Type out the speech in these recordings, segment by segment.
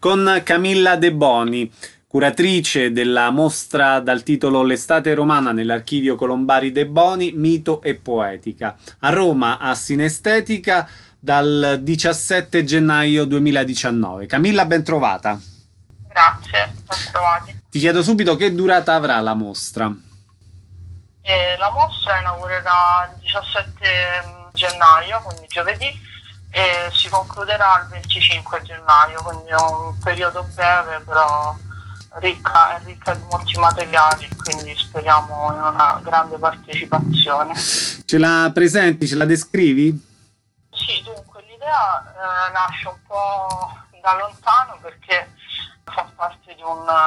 con Camilla De Boni, curatrice della mostra dal titolo L'estate romana nell'Archivio Colombari De Boni, mito e poetica, a Roma a Sinestetica dal 17 gennaio 2019. Camilla, ben trovata. Grazie, ben trovati. Ti chiedo subito che durata avrà la mostra. La mostra inaugurerà il 17 gennaio, quindi giovedì, e si concluderà il 25 gennaio, quindi è un periodo breve però è ricca di molti materiali, quindi speriamo in una grande partecipazione. Ce la presenti, ce la descrivi? Sì, dunque l'idea nasce un po' da lontano perché fa parte di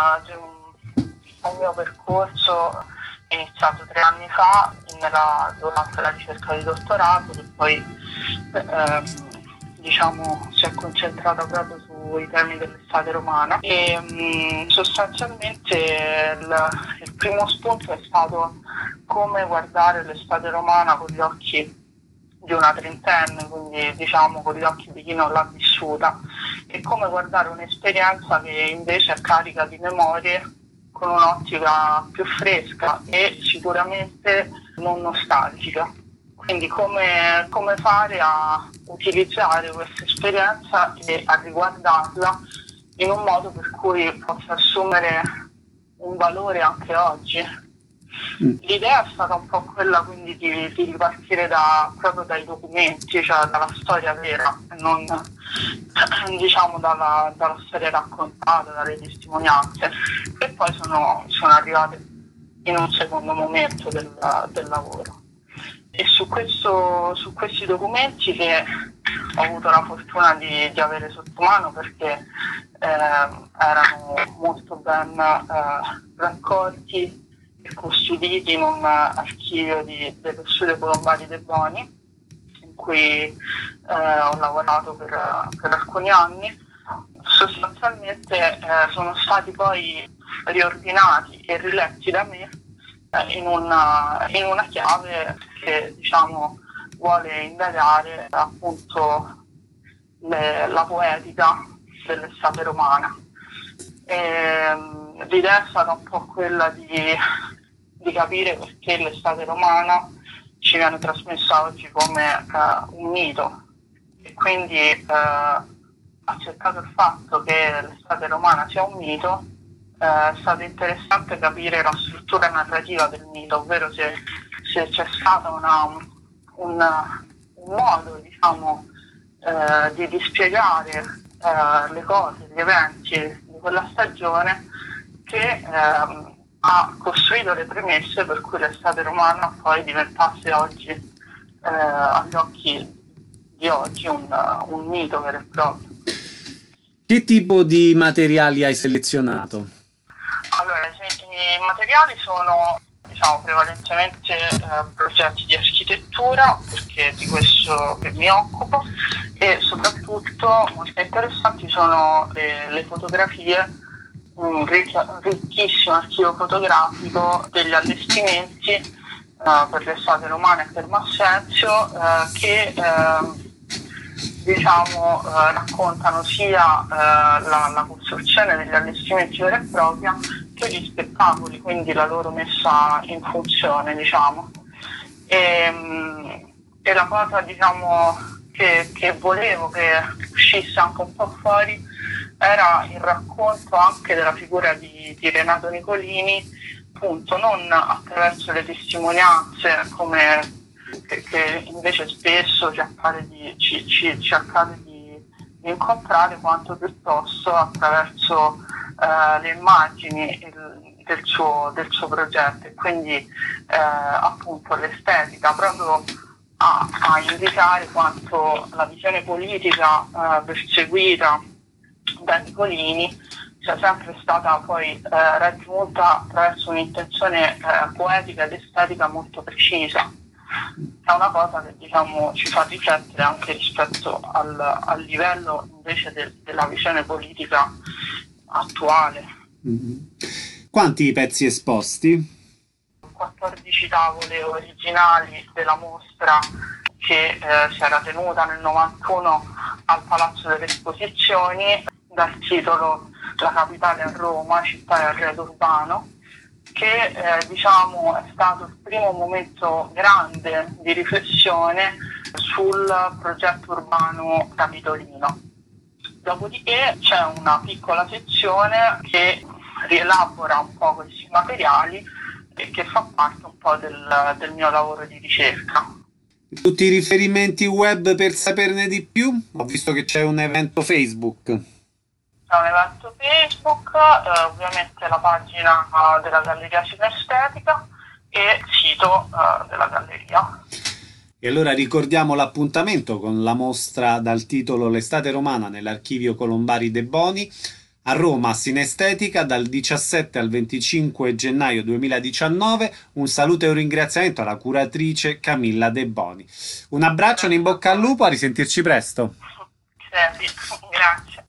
un mio percorso iniziato 3 anni fa durante la ricerca di dottorato, che poi si è concentrata proprio sui temi dell'estate romana e sostanzialmente il primo spunto è stato come guardare l'estate romana con gli occhi di una trentenne, quindi diciamo con gli occhi di chi non l'ha vissuta, e come guardare un'esperienza che invece è carica di memorie con un'ottica più fresca e sicuramente non nostalgica. Quindi come fare a utilizzare questa esperienza e a riguardarla in un modo per cui possa assumere un valore anche oggi. L'idea è stata un po' quella quindi di ripartire proprio dai documenti, cioè dalla storia vera, non diciamo dalla storia raccontata, dalle testimonianze, e poi sono arrivate in un secondo momento del lavoro. E su questi documenti, che ho avuto la fortuna di avere sotto mano perché erano molto ben raccolti e custoditi in un archivio dello studio Colombari De Boni, in cui ho lavorato per alcuni anni. Sostanzialmente sono stati poi riordinati e riletti da me in una chiave che diciamo vuole indagare appunto la poetica dell'estate romana. L'idea è stata un po' quella di capire perché l'estate romana ci viene trasmessa oggi come un mito, e quindi accettato il fatto che l'estate romana sia un mito, è stato interessante capire la struttura narrativa del mito, ovvero se c'è stato un modo diciamo di dispiegare le cose, gli eventi di quella stagione che ha costruito le premesse per cui l'estate romana poi diventasse oggi agli occhi di oggi un mito vero e proprio. Che tipo di materiali hai selezionato? Allora, i materiali sono diciamo prevalentemente progetti di architettura, perché è di questo che mi occupo, e soprattutto molto interessanti sono le fotografie, un ricchissimo archivio fotografico degli allestimenti per l'estate romana e per Massenzio che raccontano sia la costruzione degli allestimenti vera e propria che gli spettacoli, quindi la loro messa in funzione, diciamo. E la cosa, diciamo, che volevo che uscisse anche un po' fuori era il racconto anche della figura di Renato Nicolini, appunto non attraverso le testimonianze che invece spesso ci accade di incontrare, quanto piuttosto attraverso le immagini del suo progetto, e quindi appunto l'estetica, proprio a indicare quanto la visione politica perseguita da Nicolini sia sempre stata poi raggiunta attraverso un'intenzione poetica ed estetica molto precisa. È una cosa che diciamo ci fa riflettere anche rispetto al livello invece della visione politica attuale. Quanti pezzi esposti? 14 tavole originali della mostra che si era tenuta nel 91 al Palazzo delle Esposizioni, dal titolo La capitale a Roma, città e arredo urbano, che diciamo è stato il primo momento grande di riflessione sul progetto urbano capitolino. Dopodiché c'è una piccola sezione che rielabora un po' questi materiali e che fa parte un po' del mio lavoro di ricerca. Tutti i riferimenti web per saperne di più? Ho visto che c'è un evento Facebook. C'è un evento Facebook, ovviamente la pagina della Galleria Cinestetica e il sito della Galleria. E allora ricordiamo l'appuntamento con la mostra dal titolo L'estate romana nell'Archivio Colombari De Boni a Roma, Sinestetica, dal 17 al 25 gennaio 2019. Un saluto e un ringraziamento alla curatrice Camilla De Boni. Un abbraccio, un in bocca al lupo, a risentirci presto. Grazie.